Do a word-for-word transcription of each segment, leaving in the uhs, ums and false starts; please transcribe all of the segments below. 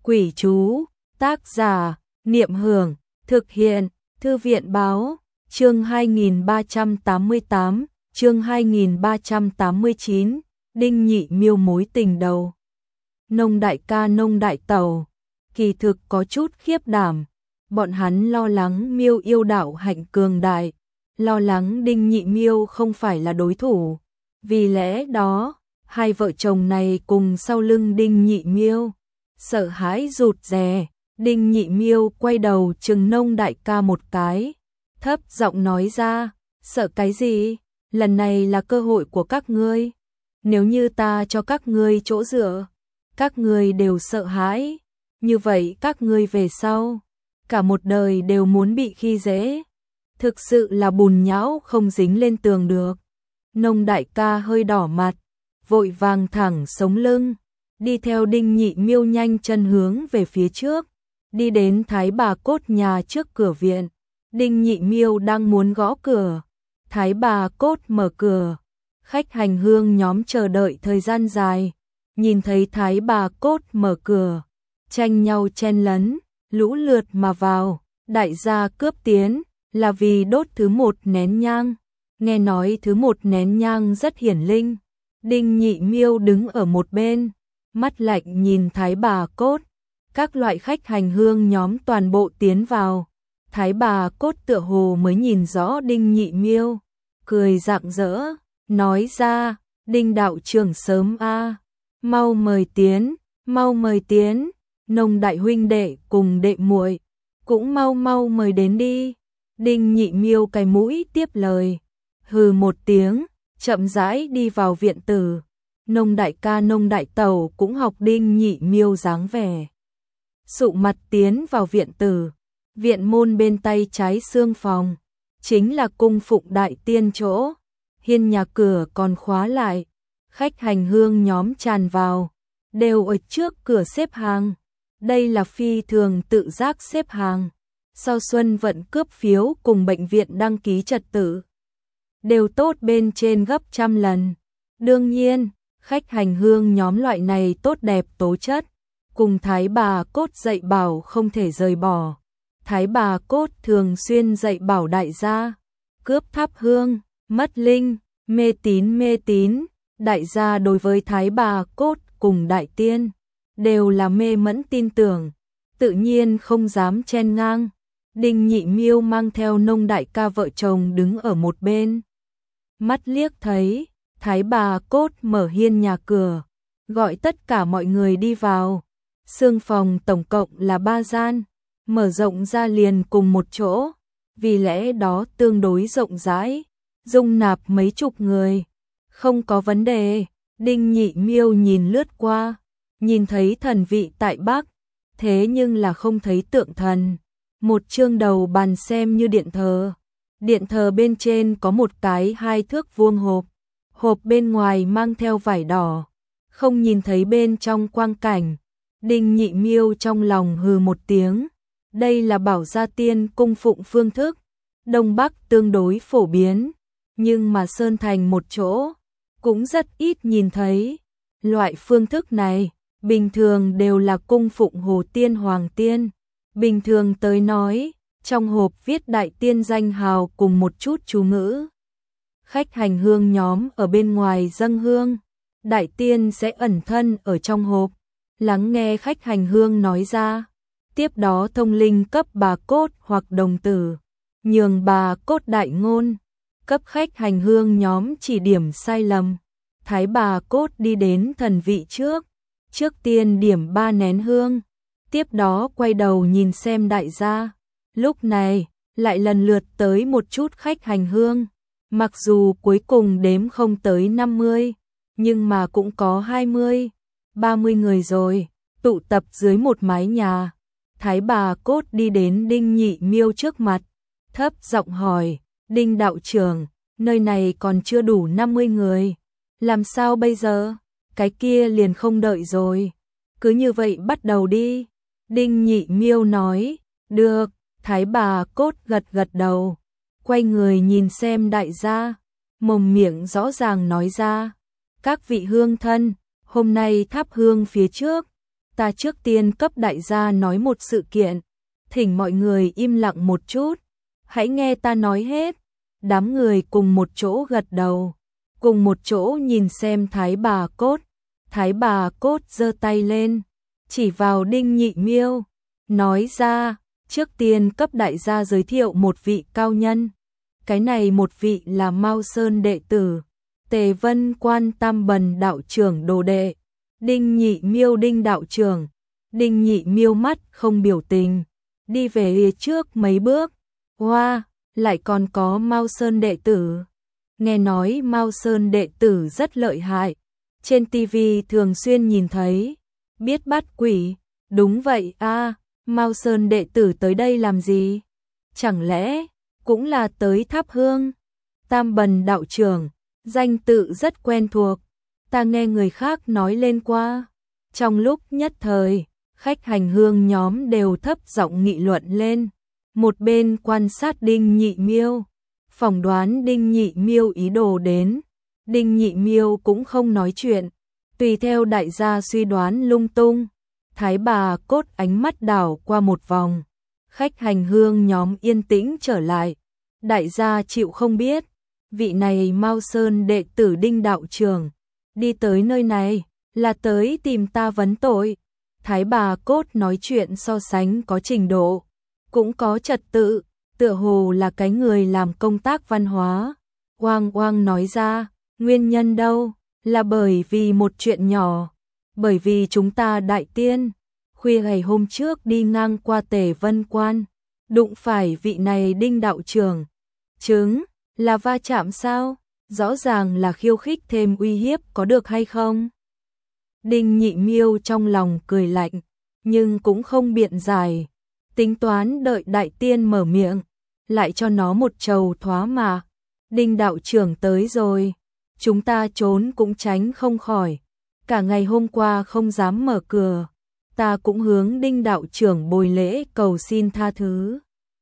Quỷ chú, tác giả, Niệm Hưởng, thực hiện, Thư viện báo, chương hai nghìn ba trăm tám mươi tám, chương hai nghìn ba trăm tám mươi chín, Đinh Nhị Miêu mối tình đầu. Nông đại ca nông đại tẩu, kỳ thực có chút khiếp đảm, bọn hắn lo lắng Miêu yêu đạo hạnh cường đại, lo lắng Đinh Nhị Miêu không phải là đối thủ, vì lẽ đó, hai vợ chồng này cùng sau lưng Đinh Nhị Miêu, sợ hãi rụt rè. Đinh Nhị Miêu quay đầu chừng nông đại ca một cái, thấp giọng nói ra, sợ cái gì, lần này là cơ hội của các ngươi, nếu như ta cho các ngươi chỗ dựa, các ngươi đều sợ hãi, như vậy các ngươi về sau, cả một đời đều muốn bị khi dễ, thực sự là bùn nhão không dính lên tường được. Nông đại ca hơi đỏ mặt, vội vàng thẳng sống lưng, đi theo Đinh Nhị Miêu nhanh chân hướng về phía trước. Đi đến Thái Bà Cốt nhà trước cửa viện, Đinh Nhị Miêu đang muốn gõ cửa, Thái Bà Cốt mở cửa, khách hành hương nhóm chờ đợi thời gian dài, nhìn thấy Thái Bà Cốt mở cửa, tranh nhau chen lấn, lũ lượt mà vào, đại gia cướp tiến, là vì đốt thứ một nén nhang, nghe nói thứ một nén nhang rất hiển linh, Đinh Nhị Miêu đứng ở một bên, mắt lạnh nhìn Thái Bà Cốt. Các loại khách hành hương nhóm toàn bộ tiến vào, Thái Bà Cốt tựa hồ mới nhìn rõ Đinh Nhị Miêu, cười rạng rỡ, nói ra, Đinh đạo trưởng sớm a, mau mời tiến, mau mời tiến, nông đại huynh đệ cùng đệ muội, cũng mau mau mời đến đi. Đinh Nhị Miêu cái mũi tiếp lời, hừ một tiếng, chậm rãi đi vào viện tử. Nông đại ca nông đại tẩu cũng học Đinh Nhị Miêu dáng vẻ. Sụ mặt tiến vào viện tử, viện môn bên tay trái xương phòng, chính là cung phụng đại tiên chỗ, hiên nhà cửa còn khóa lại, khách hành hương nhóm tràn vào, đều ở trước cửa xếp hàng, đây là phi thường tự giác xếp hàng, sau xuân vận cướp phiếu cùng bệnh viện đăng ký trật tự, đều tốt bên trên gấp trăm lần, đương nhiên, khách hành hương nhóm loại này tốt đẹp tố chất. Cùng Thái Bà Cốt dạy bảo không thể rời bỏ. Thái Bà Cốt thường xuyên dạy bảo đại gia, cướp thắp hương, mất linh, mê tín mê tín, đại gia đối với Thái Bà Cốt cùng đại tiên, đều là mê mẫn tin tưởng, tự nhiên không dám chen ngang. Đinh Nhị Miêu mang theo nông đại ca vợ chồng đứng ở một bên. Mắt liếc thấy, Thái Bà Cốt mở hiên nhà cửa, gọi tất cả mọi người đi vào. Xương phòng tổng cộng là ba gian, mở rộng ra liền cùng một chỗ, vì lẽ đó tương đối rộng rãi, dung nạp mấy chục người, không có vấn đề. Đinh Nhị Miêu nhìn lướt qua, nhìn thấy thần vị tại Bắc, thế nhưng là không thấy tượng thần, một chương đầu bàn xem như điện thờ, điện thờ bên trên có một cái hai thước vuông hộp, hộp bên ngoài mang theo vải đỏ, không nhìn thấy bên trong quang cảnh. Đinh Nhị Miêu trong lòng hừ một tiếng, đây là Bảo Gia Tiên cung phụng phương thức, Đông Bắc tương đối phổ biến, nhưng mà Sơn Thành một chỗ, cũng rất ít nhìn thấy. Loại phương thức này, bình thường đều là cung phụng Hồ Tiên Hoàng Tiên, bình thường tới nói, trong hộp viết đại tiên danh hào cùng một chút chú ngữ. Khách hành hương nhóm ở bên ngoài dâng hương, đại tiên sẽ ẩn thân ở trong hộp. Lắng nghe khách hành hương nói ra, tiếp đó thông linh cấp Bà Cốt hoặc đồng tử, nhường Bà Cốt đại ngôn, cấp khách hành hương nhóm chỉ điểm sai lầm. Thái Bà Cốt đi đến thần vị trước, trước tiên điểm ba nén hương, tiếp đó quay đầu nhìn xem đại gia. Lúc này, lại lần lượt tới một chút khách hành hương, mặc dù cuối cùng đếm không tới năm mươi, nhưng mà cũng có hai mươi. ba mươi người rồi, tụ tập dưới một mái nhà. Thái Bà Cốt đi đến Đinh Nhị Miêu trước mặt, thấp giọng hỏi, Đinh đạo trưởng, nơi này còn chưa đủ năm mươi người, làm sao bây giờ? Cái kia liền không đợi rồi, cứ như vậy bắt đầu đi. Đinh Nhị Miêu nói, được. Thái Bà Cốt gật gật đầu, quay người nhìn xem đại gia, mồm miệng rõ ràng nói ra, các vị hương thân, hôm nay thắp hương phía trước, ta trước tiên cấp đại gia nói một sự kiện, thỉnh mọi người im lặng một chút, hãy nghe ta nói hết. Đám người cùng một chỗ gật đầu, cùng một chỗ nhìn xem Thái bà Cốt. Thái bà Cốt giơ tay lên, chỉ vào Đinh Nhị Miêu, nói ra, trước tiên cấp đại gia giới thiệu một vị cao nhân. Cái này một vị là Mao Sơn đệ tử, Tề Vân Quan Tam Bần đạo trưởng đồ đệ, Đinh Nhị Miêu Đinh đạo trưởng. Đinh Nhị Miêu mắt không biểu tình, đi về phía trước mấy bước. Hoa, wow, lại còn có Mao Sơn đệ tử. Nghe nói Mao Sơn đệ tử rất lợi hại, trên tivi thường xuyên nhìn thấy, biết bắt quỷ. Đúng vậy a, à, Mao Sơn đệ tử tới đây làm gì? Chẳng lẽ cũng là tới thắp hương? Tam Bần đạo trưởng, danh tự rất quen thuộc, ta nghe người khác nói lên qua. Trong lúc nhất thời, khách hành hương nhóm đều thấp giọng nghị luận lên, một bên quan sát Đinh Nhị Miêu, phỏng đoán Đinh Nhị Miêu ý đồ đến. Đinh Nhị Miêu cũng không nói chuyện, tùy theo đại gia suy đoán lung tung. Thái bà Cốt ánh mắt đảo qua một vòng, khách hành hương nhóm yên tĩnh trở lại. Đại gia chịu không biết, vị này Mao Sơn đệ tử Đinh đạo trưởng đi tới nơi này là tới tìm ta vấn tội. Thái bà Cốt nói chuyện so sánh có trình độ, cũng có trật tự, tựa hồ là cái người làm công tác văn hóa. Oang oang nói ra, nguyên nhân đâu, là bởi vì một chuyện nhỏ, bởi vì chúng ta đại tiên, khuya ngày hôm trước đi ngang qua Tề Vân Quan, đụng phải vị này Đinh đạo trưởng. Chứng, là va chạm sao? Rõ ràng là khiêu khích thêm uy hiếp có được hay không? Đinh Nhị Miêu trong lòng cười lạnh, nhưng cũng không biện giải, tính toán đợi đại tiên mở miệng, lại cho nó một trầu thoá mà. Đinh đạo trưởng tới rồi, chúng ta trốn cũng tránh không khỏi, cả ngày hôm qua không dám mở cửa, ta cũng hướng Đinh đạo trưởng bồi lễ cầu xin tha thứ.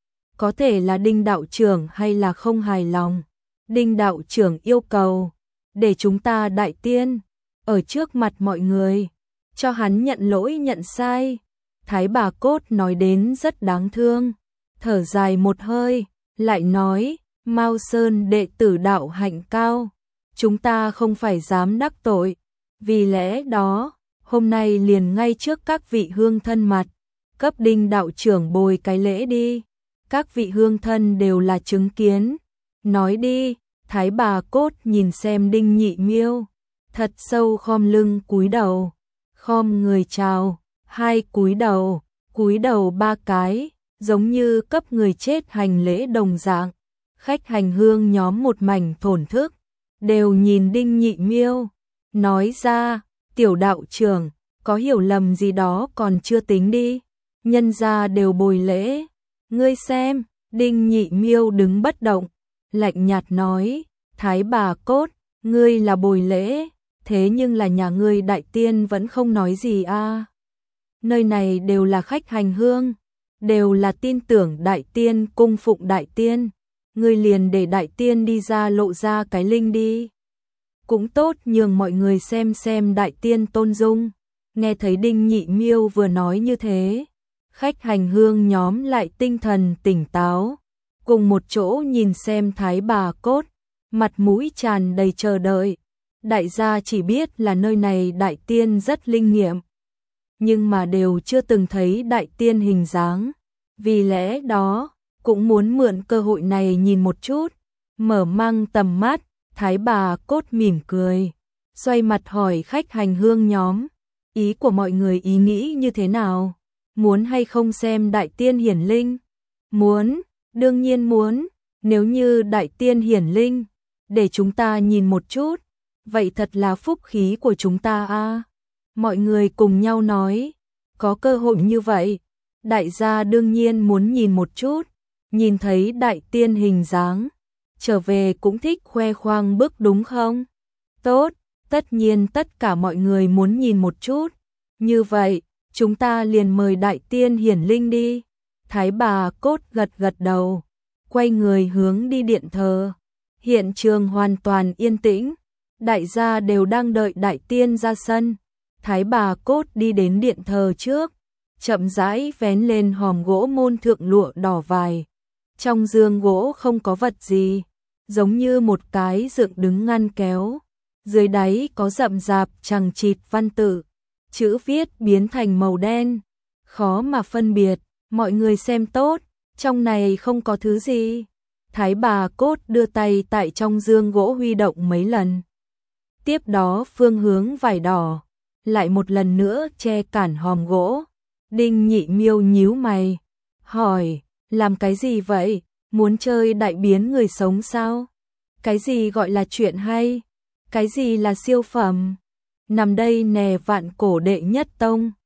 Có thể là Đinh đạo trưởng hay là không hài lòng, Đinh đạo trưởng yêu cầu để chúng ta đại tiên ở trước mặt mọi người cho hắn nhận lỗi nhận sai. Thái bà Cốt nói đến rất đáng thương, thở dài một hơi, lại nói, Mao Sơn đệ tử đạo hạnh cao, chúng ta không phải dám đắc tội, vì lẽ đó, hôm nay liền ngay trước các vị hương thân mặt, cấp Đinh đạo trưởng bồi cái lễ đi. Các vị hương thân đều là chứng kiến, nói đi. Thái bà Cốt nhìn xem Đinh Nhị Miêu, thật sâu khom lưng cúi đầu, khom người chào, hai cúi đầu, cúi đầu ba cái, giống như cấp người chết hành lễ đồng dạng. Khách hành hương nhóm một mảnh thổn thức, đều nhìn Đinh Nhị Miêu, nói ra, tiểu đạo trưởng, có hiểu lầm gì đó còn chưa tính đi, nhân gia đều bồi lễ, ngươi xem. Đinh Nhị Miêu đứng bất động, lạnh nhạt nói, Thái bà Cốt, ngươi là bồi lễ, thế nhưng là nhà ngươi đại tiên vẫn không nói gì a. À. Nơi này đều là khách hành hương, đều là tin tưởng đại tiên, cung phụng đại tiên, ngươi liền để đại tiên đi ra lộ ra cái linh đi. Cũng tốt nhường mọi người xem xem đại tiên tôn dung. Nghe thấy Đinh Nhị Miêu vừa nói như thế, khách hành hương nhóm lại tinh thần tỉnh táo, cùng một chỗ nhìn xem Thái bà Cốt, mặt mũi tràn đầy chờ đợi. Đại gia chỉ biết là nơi này đại tiên rất linh nghiệm, nhưng mà đều chưa từng thấy đại tiên hình dáng, vì lẽ đó cũng muốn mượn cơ hội này nhìn một chút, mở mang tầm mắt. Thái bà Cốt mỉm cười, xoay mặt hỏi khách hành hương nhóm, ý của mọi người ý nghĩ như thế nào? Muốn hay không xem đại tiên hiển linh? Muốn, đương nhiên muốn, nếu như đại tiên hiển linh, để chúng ta nhìn một chút, vậy thật là phúc khí của chúng ta a. À. Mọi người cùng nhau nói, có cơ hội như vậy, đại gia đương nhiên muốn nhìn một chút, nhìn thấy đại tiên hình dáng, trở về cũng thích khoe khoang bức đúng không? Tốt, tất nhiên tất cả mọi người muốn nhìn một chút, như vậy, chúng ta liền mời đại tiên hiển linh đi. Thái bà Cốt gật gật đầu, quay người hướng đi điện thờ. Hiện trường hoàn toàn yên tĩnh, đại gia đều đang đợi đại tiên ra sân. Thái bà cốt đi đến điện thờ trước, chậm rãi vén lên hòm gỗ môn thượng lụa đỏ vài. Trong giường gỗ không có vật gì, giống như một cái dựng đứng ngăn kéo. Dưới đáy có rậm rạp chằng chịt văn tự, chữ viết biến thành màu đen, khó mà phân biệt. Mọi người xem tốt, trong này không có thứ gì. Thái bà cốt đưa tay tại trong dương gỗ huy động mấy lần. Tiếp đó phương hướng vải đỏ, lại một lần nữa che cản hòm gỗ. Đinh Nhị Miêu nhíu mày, hỏi, làm cái gì vậy? Muốn chơi đại biến người sống sao? Cái gì gọi là chuyện hay? Cái gì là siêu phẩm? Nằm đây nè vạn cổ đệ nhất tông.